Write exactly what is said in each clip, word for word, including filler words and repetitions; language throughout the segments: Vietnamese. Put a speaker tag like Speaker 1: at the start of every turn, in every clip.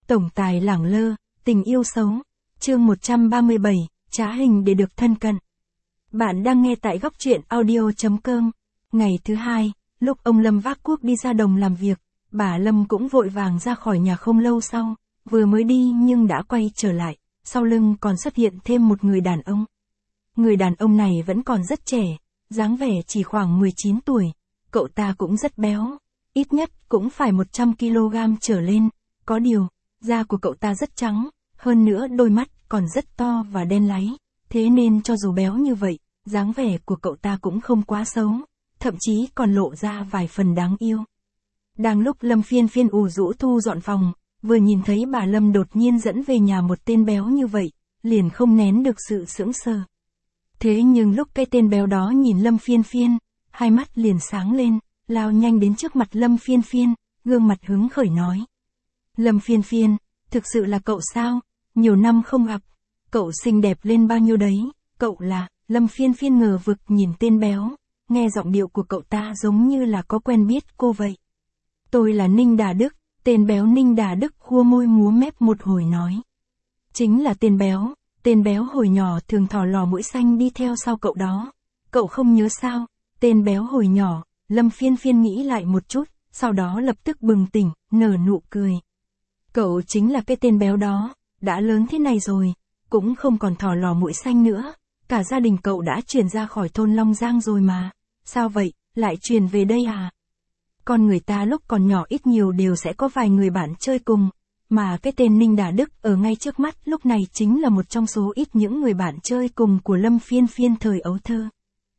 Speaker 1: Tổng tài lẳng lơ, tình yêu xấu. Chương một trăm ba mươi bảy, trá hình để được thân cận. Bạn đang nghe tại góc truyện audio chấm com. Ngày thứ hai, lúc ông Lâm vác cuốc đi ra đồng làm việc, bà Lâm cũng vội vàng ra khỏi nhà không lâu sau, vừa mới đi nhưng đã quay trở lại, sau lưng còn xuất hiện thêm một người đàn ông. Người đàn ông này vẫn còn rất trẻ, dáng vẻ chỉ khoảng mười chín tuổi, cậu ta cũng rất béo, ít nhất cũng phải một trăm ki lô gam trở lên, có điều, da của cậu ta rất trắng, hơn nữa đôi mắt còn rất to và đen láy, thế nên cho dù béo như vậy, dáng vẻ của cậu ta cũng không quá xấu, thậm chí còn lộ ra vài phần đáng yêu. Đang lúc Lâm Phiên Phiên ủ rũ thu dọn phòng, vừa nhìn thấy bà Lâm đột nhiên dẫn về nhà một tên béo như vậy, liền không nén được sự sững sờ. Thế nhưng lúc cái tên béo đó nhìn Lâm Phiên Phiên, hai mắt liền sáng lên, lao nhanh đến trước mặt Lâm Phiên Phiên, gương mặt hứng khởi nói. Lâm Phiên Phiên, thực sự là cậu sao? Nhiều năm không gặp, cậu xinh đẹp lên bao nhiêu đấy, cậu là, Lâm Phiên Phiên ngờ vực nhìn tên béo, nghe giọng điệu của cậu ta giống như là có quen biết cô vậy. Tôi là Ninh Đà Đức, tên béo Ninh Đà Đức khua môi múa mép một hồi nói. Chính là tên béo, tên béo hồi nhỏ thường thò lò mũi xanh đi theo sau cậu đó. Cậu không nhớ sao, tên béo hồi nhỏ, Lâm Phiên Phiên nghĩ lại một chút, sau đó lập tức bừng tỉnh, nở nụ cười. Cậu chính là cái tên béo đó, đã lớn thế này rồi, cũng không còn thò lò mũi xanh nữa, cả gia đình cậu đã chuyển ra khỏi thôn Long Giang rồi mà, sao vậy, lại chuyển về đây à? Con người ta lúc còn nhỏ ít nhiều đều sẽ có vài người bạn chơi cùng, mà cái tên Ninh Đà Đức ở ngay trước mắt lúc này chính là một trong số ít những người bạn chơi cùng của Lâm Phiên Phiên thời ấu thơ.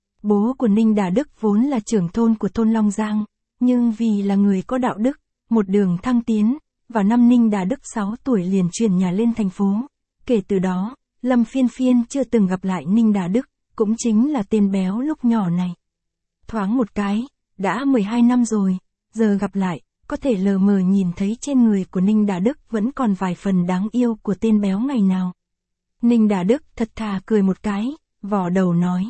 Speaker 1: Bố của Ninh Đà Đức vốn là trưởng thôn của thôn Long Giang, nhưng vì là người có đạo đức, một đường thăng tiến, vào năm Ninh Đà Đức sáu tuổi liền chuyển nhà lên thành phố. Kể từ đó, Lâm Phiên Phiên chưa từng gặp lại Ninh Đà Đức, cũng chính là tên béo lúc nhỏ này. Thoáng một cái, đã mười hai năm rồi, giờ gặp lại, có thể lờ mờ nhìn thấy trên người của Ninh Đà Đức vẫn còn vài phần đáng yêu của tên béo ngày nào. Ninh Đà Đức thật thà cười một cái, vò đầu nói.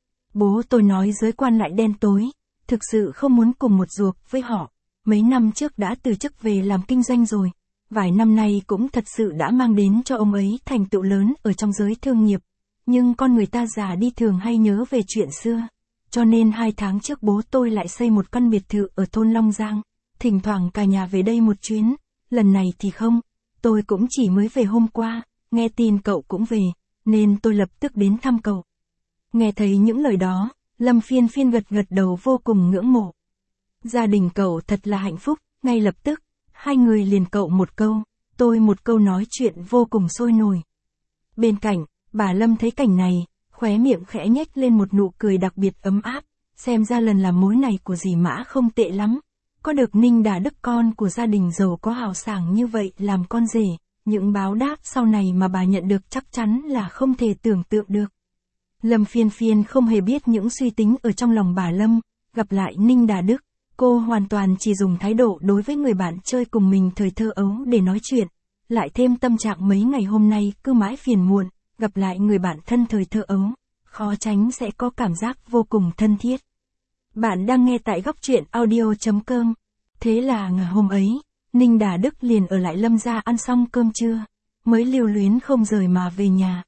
Speaker 1: Bố tôi nói giới quan lại đen tối, thực sự không muốn cùng một ruột với họ, mấy năm trước đã từ chức về làm kinh doanh rồi, vài năm nay cũng thật sự đã mang đến cho ông ấy thành tựu lớn ở trong giới thương nghiệp, nhưng con người ta già đi thường hay nhớ về chuyện xưa. Cho nên hai tháng trước bố tôi lại xây một căn biệt thự ở thôn Long Giang, thỉnh thoảng cả nhà về đây một chuyến, lần này thì không, tôi cũng chỉ mới về hôm qua, nghe tin cậu cũng về, nên tôi lập tức đến thăm cậu. Nghe thấy những lời đó, Lâm Phiên Phiên gật gật đầu vô cùng ngưỡng mộ. Gia đình cậu thật là hạnh phúc, ngay lập tức, hai người liền cậu một câu, tôi một câu nói chuyện vô cùng sôi nổi. Bên cạnh, bà Lâm thấy cảnh này, khóe miệng khẽ nhếch lên một nụ cười đặc biệt ấm áp, xem ra lần làm mối này của dì Mã không tệ lắm. Có được Ninh Đà Đức con của gia đình giàu có hào sảng như vậy làm con rể, những báo đáp sau này mà bà nhận được chắc chắn là không thể tưởng tượng được. Lâm Phiên Phiên không hề biết những suy tính ở trong lòng bà Lâm, gặp lại Ninh Đà Đức, cô hoàn toàn chỉ dùng thái độ đối với người bạn chơi cùng mình thời thơ ấu để nói chuyện, lại thêm tâm trạng mấy ngày hôm nay cứ mãi phiền muộn. Gặp lại người bạn thân thời thơ ấu, khó tránh sẽ có cảm giác vô cùng thân thiết. Bạn đang nghe tại góc truyện audio chấm com. Thế là ngày hôm ấy, Ninh Đà Đức liền ở lại Lâm gia ăn xong cơm trưa, mới lưu luyến không rời mà về nhà.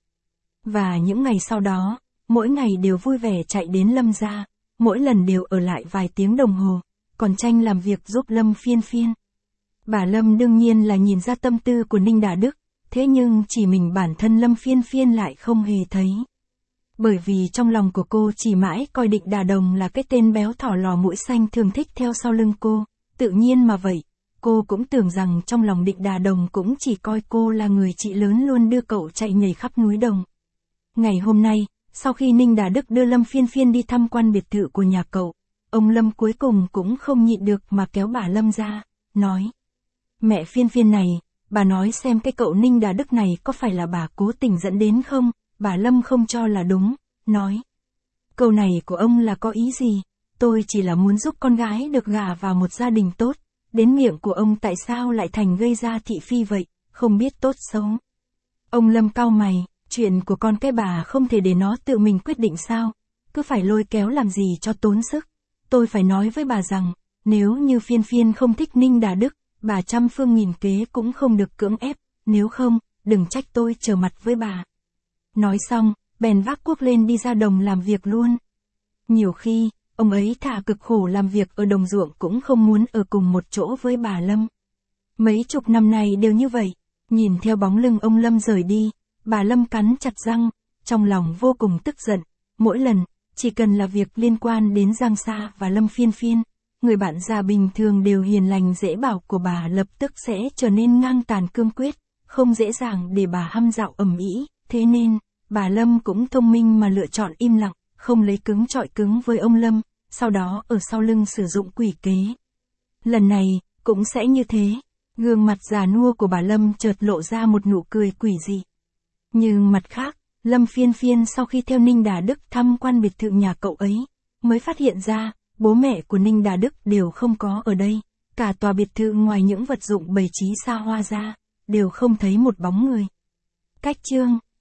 Speaker 1: Và những ngày sau đó, mỗi ngày đều vui vẻ chạy đến Lâm gia, mỗi lần đều ở lại vài tiếng đồng hồ, còn tranh làm việc giúp Lâm Phiên Phiên. Bà Lâm đương nhiên là nhìn ra tâm tư của Ninh Đà Đức. Thế nhưng chỉ mình bản thân Lâm Phiên Phiên lại không hề thấy. Bởi vì trong lòng của cô chỉ mãi coi Định Đà Đồng là cái tên béo thỏ lò mũi xanh thường thích theo sau lưng cô, tự nhiên mà vậy, cô cũng tưởng rằng trong lòng Định Đà Đồng cũng chỉ coi cô là người chị lớn luôn đưa cậu chạy nhảy khắp núi đồng. Ngày hôm nay, sau khi Ninh Đà Đức đưa Lâm Phiên Phiên đi tham quan biệt thự của nhà cậu, ông Lâm cuối cùng cũng không nhịn được mà kéo bà Lâm ra, nói. Mẹ Phiên Phiên này, bà nói xem cái cậu Ninh Đà Đức này có phải là bà cố tình dẫn đến không? Bà Lâm không cho là đúng, nói. Câu này của ông là có ý gì? Tôi chỉ là muốn giúp con gái được gả vào một gia đình tốt, đến miệng của ông tại sao lại thành gây ra thị phi vậy, không biết tốt xấu. Ông Lâm cau mày, chuyện của con cái bà không thể để nó tự mình quyết định sao, cứ phải lôi kéo làm gì cho tốn sức. Tôi phải nói với bà rằng, nếu như Phiên Phiên không thích Ninh Đà Đức, bà trăm phương nghìn kế cũng không được cưỡng ép, nếu không, đừng trách tôi trở mặt với bà. Nói xong, bèn vác cuốc lên đi ra đồng làm việc luôn. Nhiều khi, ông ấy thà cực khổ làm việc ở đồng ruộng cũng không muốn ở cùng một chỗ với bà Lâm. Mấy chục năm nay đều như vậy, nhìn theo bóng lưng ông Lâm rời đi, bà Lâm cắn chặt răng, trong lòng vô cùng tức giận. Mỗi lần, chỉ cần là việc liên quan đến Giang Sa và Lâm Phiên Phiên, người bạn già bình thường đều hiền lành dễ bảo của bà lập tức sẽ trở nên ngang tàn cương quyết, không dễ dàng để bà hăm dạo ầm ĩ. Thế nên, bà Lâm cũng thông minh mà lựa chọn im lặng, không lấy cứng chọi cứng với ông Lâm, sau đó ở sau lưng sử dụng quỷ kế. Lần này, cũng sẽ như thế. Gương mặt già nua của bà Lâm chợt lộ ra một nụ cười quỷ dị. Nhưng mặt khác, Lâm Phiên Phiên sau khi theo Ninh Đà Đức thăm quan biệt thự nhà cậu ấy, mới phát hiện ra, bố mẹ của Ninh Đà Đức đều không có ở đây. Cả tòa biệt thự ngoài những vật dụng bày trí xa hoa ra, đều không thấy một bóng người. Cách chương